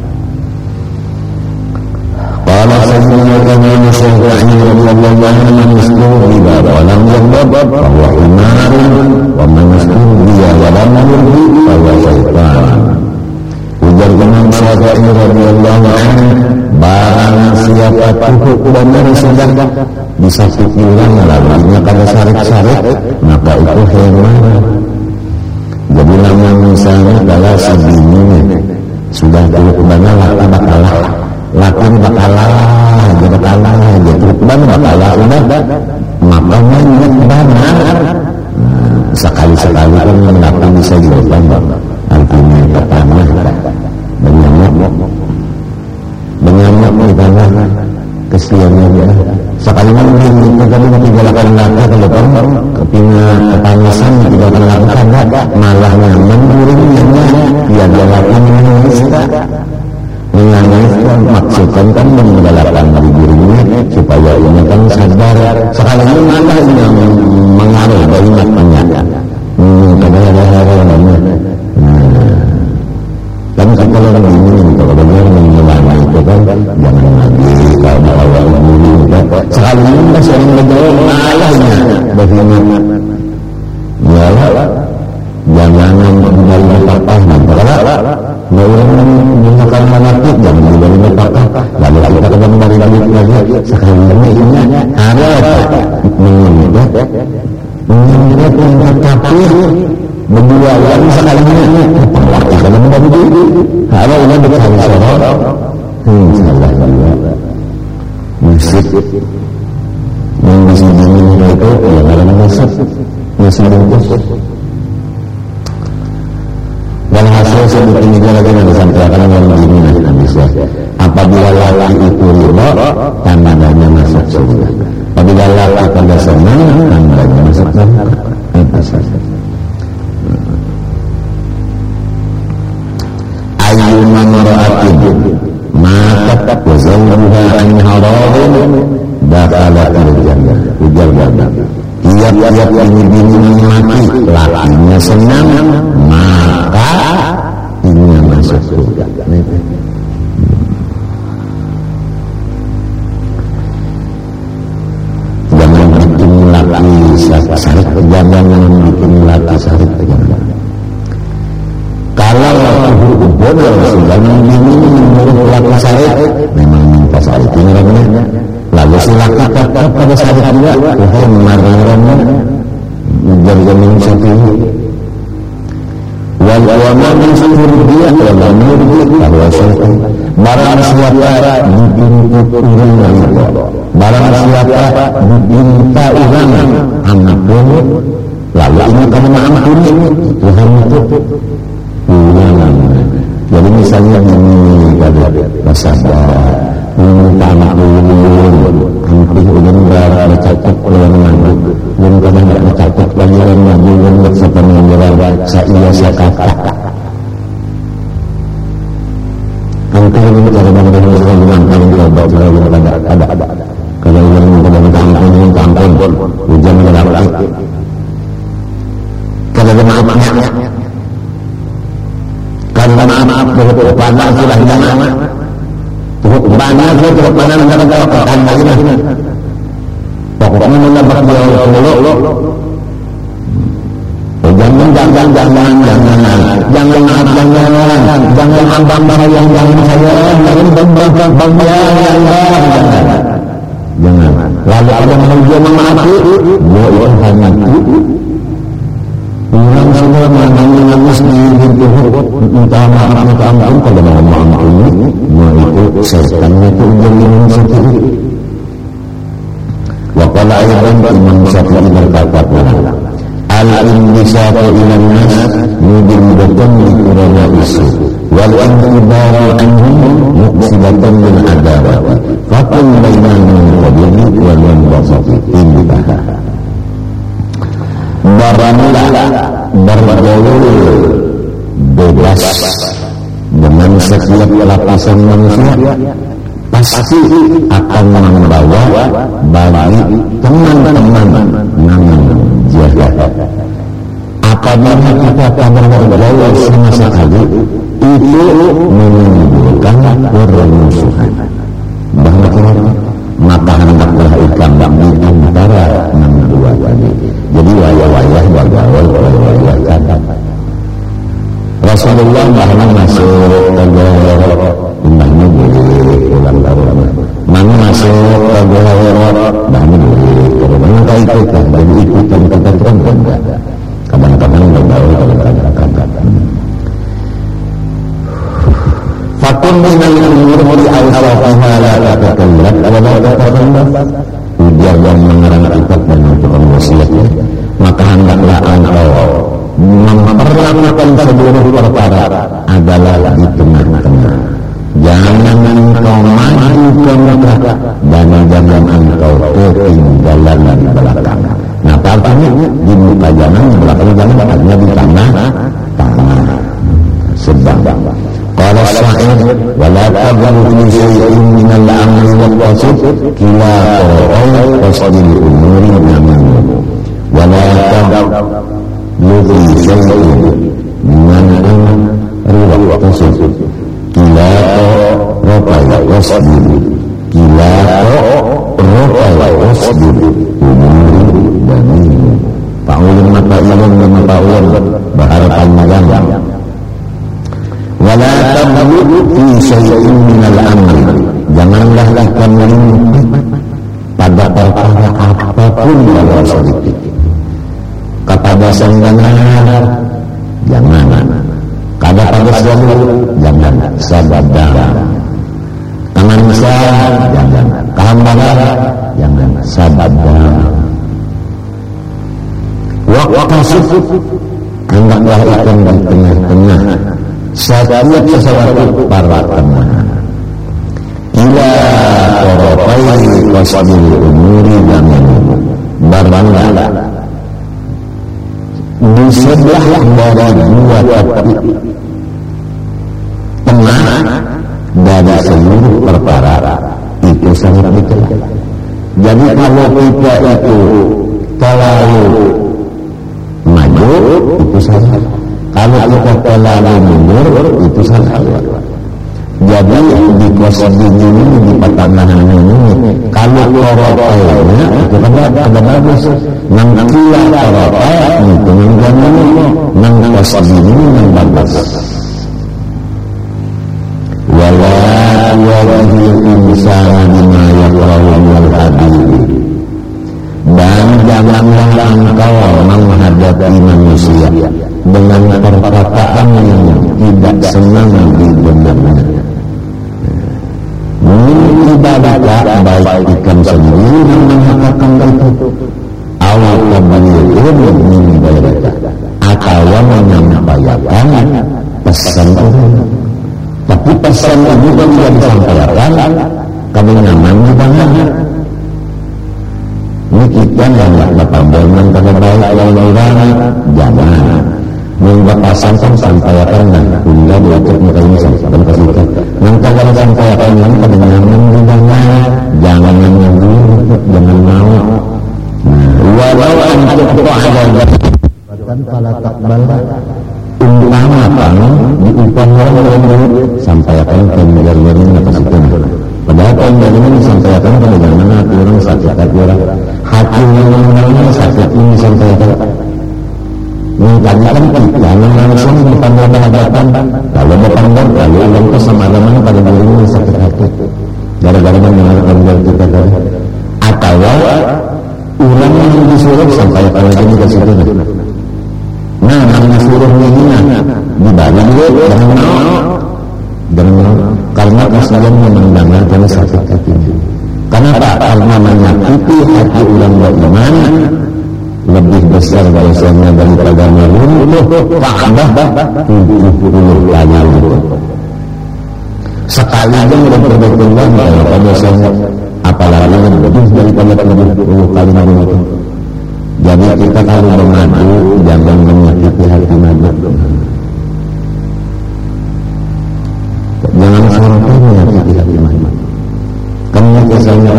qala sayyidina Syafi'i radhiyallahu anhu mustahiba wa lam yaghdab fa huwa himarun wa man yastahiya wa lam yurdi fa huwa syaitan ujar Imam Syafi'i radhiyallahu anhu barang siapa tuhuk benar sedang bisa pikiran lalunya kada sarik-sarik maka itu himar jadi lama misalnya kalau sebininya sudah tuhuk benar lakukan bakalah dia tuhuk benar bakalah udah makanya ingat benar sekali-sekali kan mendapat bisa juga artinya pertama menyamuk di tanah kesiannya dia sekali mungkin kita tadi meninggalkan langkah ke depan kepingin kepanasan meninggalkan langkah malah menguringnya dia jalan menganaliskan maksudkan kan meninggalkan dirinya supaya ini kan sadar sekali ini malah yang mengaruh dari matanya kan kalau orang ini kalau benar mengelana itu kan jangan lagi kalau awal dulu sekali ini masih yang menjawab malahnya bagaimana ya jangan kembali berpapah kalau orang menggunakan manakib jangan kembali berpapah lalu kita kembali lagi sekali ini ada mengingat yang kafir berdua yang sekalinya waktu dalam bagi kalau ini berkali sorot insyaallah juga musik yang bisa diminum itu yang ada musik masih bungkus itu ridha, tandanya masuk surga. Apabila laki pada senang, tandanya masuk neraka. Itu saja. Ayyuma mar'atin matat wa zawjuha an haradin dakhala jannah. Ujar jannah. Tiap-tiap bini mati, lakinya senang, maka ini masuk surga. Jangan bikin laki sarik, jangan bikin laki sarik, jangan. Kalau benar jangan bini menurut laki sarik, memang minta sarik ini orangnya. Lalu silakan pada saat juga Tuhan marah-marahnya berjamin satu wal-waman surdia wal-murdi bahwa syaitan barang siapa dipinta orang barang siapa dipinta orang ampun lalu ini kamu ampuni Tuhan itu pulang. Jadi misalnya ini pada masalah minta ampun hampir udah bercakap lawan mandi belum kadang gak bercakap lawan mandi belum bersapan menjerawat saya kata hampir ini cara bangga dengan paling terbaik ada kalau yang minta ampun hujan berapa kalau maafnya karena maaf pada sudah jangan banyak itu kepanan negara pekan lagi pokoknya mendapat dulu jangan ambang yang jangan saya jangan bang jangan lalu ada manusia memaafkan boleh hanya orang semua menangis di hidup minta maaf kalau mau maaf ini itu setannya itu jadi seperti wa qala ayatan Imam Syafi'i berkata al-inbisatu ila an-nas mudibatan li qurana isu wal intibaru anhum muqsidatan min adawati fakun bainahum qadili wal yanbasati intaha. Baranglah bergaul bebas dengan setiap lapisan manusia pasti akan membawa bagi teman-teman namun jahat. Apabila kita pada bergaul sama sekali itu menimbulkan permusuhan. Maka hendaklah ikan di antara dua tadi. Jadi wayah-wayah bergaul wayah kata. Rasulullah bahkan masuk ke Gorok, bahkan boleh pulang ke rumah. Mana masuk ke Gorok, bahkan boleh ke rumah. Maka ikutan, jadi ikutan kita terang kadang-kadang bergaul, kadang-kadang. Fakun minal umuri awsafiha la tatakallam wa la tatakallam. Ujar yang mengarang kitab dan menentukan wasiatnya. Maka hendaklah engkau memperlakukan seluruh perkara adalah di tengah-tengah. Jangan engkau maju ke belakang dan jangan engkau ketinggalan di belakang. Nah, artinya di muka jangan, di belakang jangan, artinya di tangan. Sebab qala sa'id wa la tagharu fi shay'in min al-amri wal qasid kila qawai qasdil umuri namin wa la tagharu fi shay'in min al-amri wal qasid kila qawai qasdil kila qawai qasdil umuri namin. Ta'ulun mata ilun dan mata ulun baharakan magang wala tablu fi syai'in minal amri. Janganlah akan menyimpan pada perkara apapun dalam sedikit. Kepada sang benar jangan. Pada suatu jangan. Sabada tangan besar jangan. Kehambalan jangan. Sabada waqasif hendaklah ikan di tengah-tengah setiap sesuatu para teman. Ila qasdil umuri zaman barangkali di sebelah dari dua tepi tengah dari seluruh perkara itu sangat dicela. Jadi kalau kita itu terlalu maju itu salah, kalau kita terlalu mundur itu salah. Jadi di qasdil ini, di pertengahan ini, kalau korotanya itu ada bagus, nang kila korotnya itu nang qasdil ini nang bagus. Wala wajhil insana bima yakrahu wal hadid, dan janganlah engkau menghadapi manusia dengan perkataan yang tidak senang didengarnya. Tidaklah baik ikan sendiri yang mengatakan itu, awal kebanyakan min bayraka, atau menyampaikan pesan itu. Tapi pesan itu kan tidak disampaikan, kami nyaman di mana? Ini kita yang tidak pembangunan pada baik yang orang jangan membapasan kan sampaikan hingga diucap mereka ini dan kasihkan. Yang kalau sampaikan yang pada nyaman di mana? Jangan yang dulu, jangan mau. Walau antuk ada dan pala takbal umpama kamu diupah orang sampaikan pembiaran kasihkan. Padahal pembiaran disampaikan pada mana orang sakit hati orang yang sakit ini sampaikan. Mintanya kan kita langsung dipanggil hadapan, lalu berpandang, lalu Allah kesamaran pada dirinya sakit hati gara-gara mendengarkan dari kita tadi. Atau orang yang disuruh sampai pada ini ke situ. Nah, yang disuruhnya ini dibalik dengan karena kasihan mendengarkan sakit hatinya. Kenapa? Karena menyakiti hati orang beriman lebih besar dosanya daripada meruntuh Ka'bah 70 kali lipat. Sekali aja berbetul-betul kalau dosanya, apalagi lebih daripada 70 kali lipat. Jadi kita kalau mengadu jangan menyakiti hati madu. Jangan sampai menyakiti hati madu. Kamu biasanya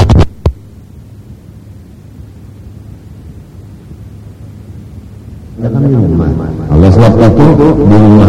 oleh sebab itu di rumah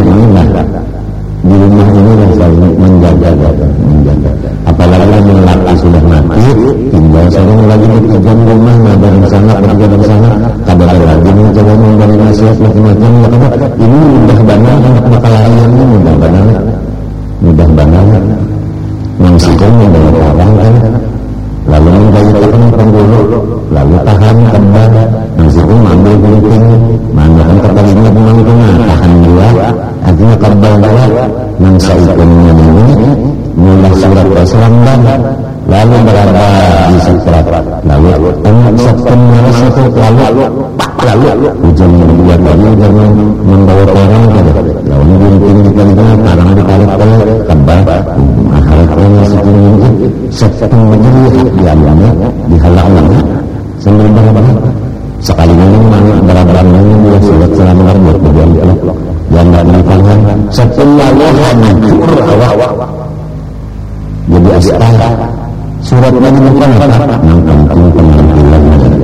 ini selalu menjaga. Apalagi lelaki sudah mati, tinggal seorang lagi bekerjaan rumah, ada di sana, kerja di sana, kadang lagi mencoba memberi nasihat macam-macam. Ini mudah banget, bakal ayamnya mudah banget. Maksudnya membawa orang kan, lalu menggayatkan penggulu, lalu tahan kembang. Maksudnya ambil gunting, mandakan kepalanya pemangkungan, tahan dua, artinya kembang dua, nangsa ikannya ini, mulai surat Rasulullah, lalu berada di setelah, lalu setelah satu, lalu hujan membuat lagi jangan membawa orang lalu gunting di kalinya, tarang ditarik kembang, akhirnya setelah menjadi diamnya, dihalang-halangnya, sambil berapa sekali ini berapa-berapa dia surat selama buat kemudian yang tidak dipanggil setelah hancur awak jadi aspal suratnya bukan apa yang penting penampilan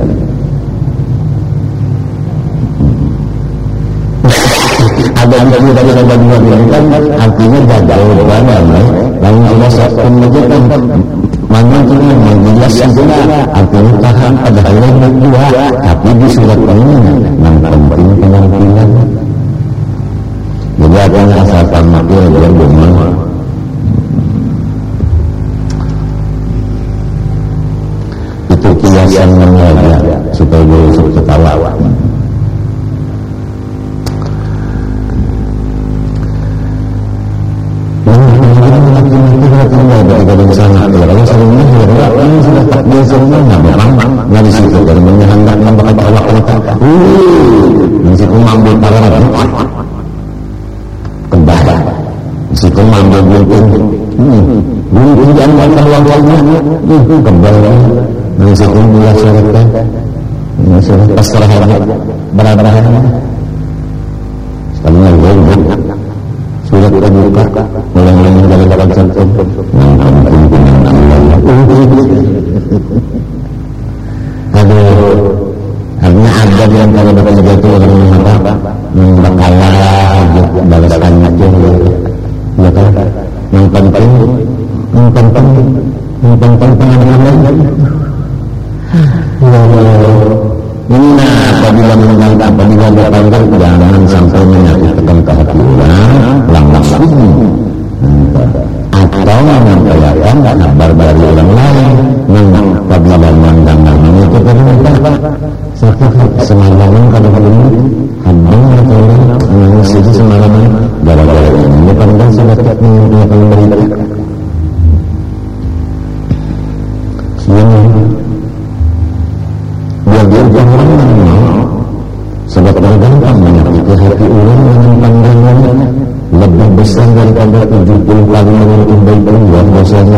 ada di dari kan artinya jaga banget lalu Allah satu menjadi mana cuma menjelaskan juga artinya tahan pada hal yang kedua, tapi di surat ini yang penting penampilan. Jadi artinya asalkan makil dia rumah. Itu kiasan mengajar supaya boleh ketawa. Kalau sana, kalau sebelumnya ini sudah tak biasa rumahnya, memang nggak di situ dan menyehandak membaca Allah Taala. Di situ mambil parang, kembali. Di situ mambil gunting, gunting jangan makan uangnya kembali mengisipin bila syaratkan pasrah berada sekalinya gue sudah kita buka mulai dari dalam cantum yang penting dengan Allah. Aduh, hanya ada di antara bekerja itu orang yang apa bakalah balasannya aja ya kan yang penting pengalaman ini apabila meninggalkan apabila berpandang jangan sampai menyakitkan ke hati orang langsung atau menyampaikan kabar dari orang lain apabila memandang namanya itu kan semalaman kadang-kadang habang atau nangis itu semalaman gara-gara ini berpandang sudah tidak menyampaikan berita biar dia orang sebab gampang menyakiti hati orang dengan pandangannya lebih besar daripada 70 kali mengikuti baik luar dosanya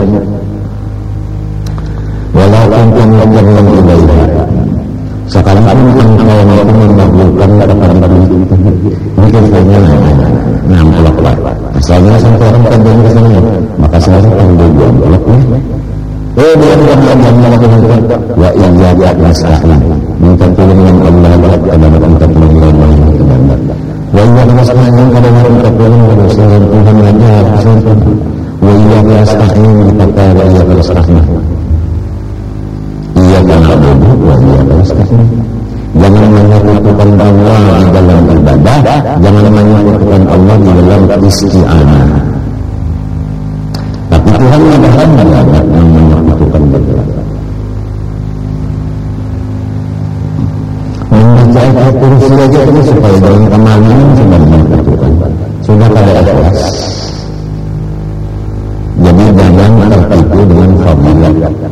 walaupun pengajar yang ilaiha sekalipun engkau mampu memakhlukkan kepada diri ini kayaknya ngampulak asalnya sampai orang tandanya ke sana maka sekarang tanggung jawab dia tidak melakukan wa iya nasta'in minta tolong Allah kepada minta tolong Allah wa iya nasta'in kepada minta tolong Allah Tuhan ajar wa iya nasta'in kepada iya nasta'in iya na'budu wa iya nasta'in jangan menyekutukan Allah di dalam ibadah jangan menyekutukan Allah di dalam isti'anah. Tapi Tuhan ada hamba yang menyekutukan berdua. Membaca ayat kursi saja ini supaya dalam kemaluan sudah menyekutukan. Sudah pada ikhlas. Jadi jangan tertipu dengan fadilah.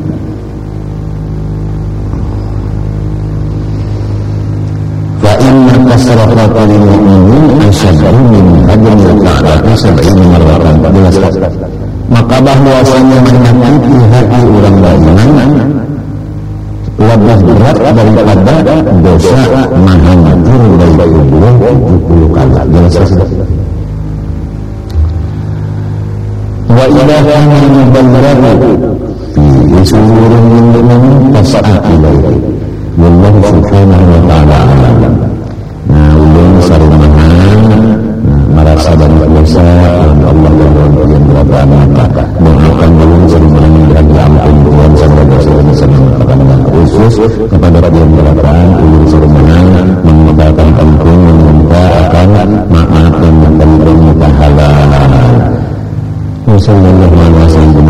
Fa inna kasratal mu'minin asyaddu min hajmil ka'bati 70 marratan. Maka bahwasanya menyakiti hati orang beriman lebih berat daripada dosa menghancur dari kubur 70 kali. Jelas. Wa idza kana muballighu fi sururin min tas'at ilaihi wallahu subhanahu wa ta'ala alam. Nah, ulun sarumahan merasa banyak dosa dan Allah yang beragama doakan dulu serumahan dan diampun Tuhan sampai dosa-dosa mengatakan dengan khusus kepada yang beragama ulun serumahan mengucapkan ampun meminta akan maaf dan memberi pahala. Wassalamualaikum warahmatullahi wabarakatuh.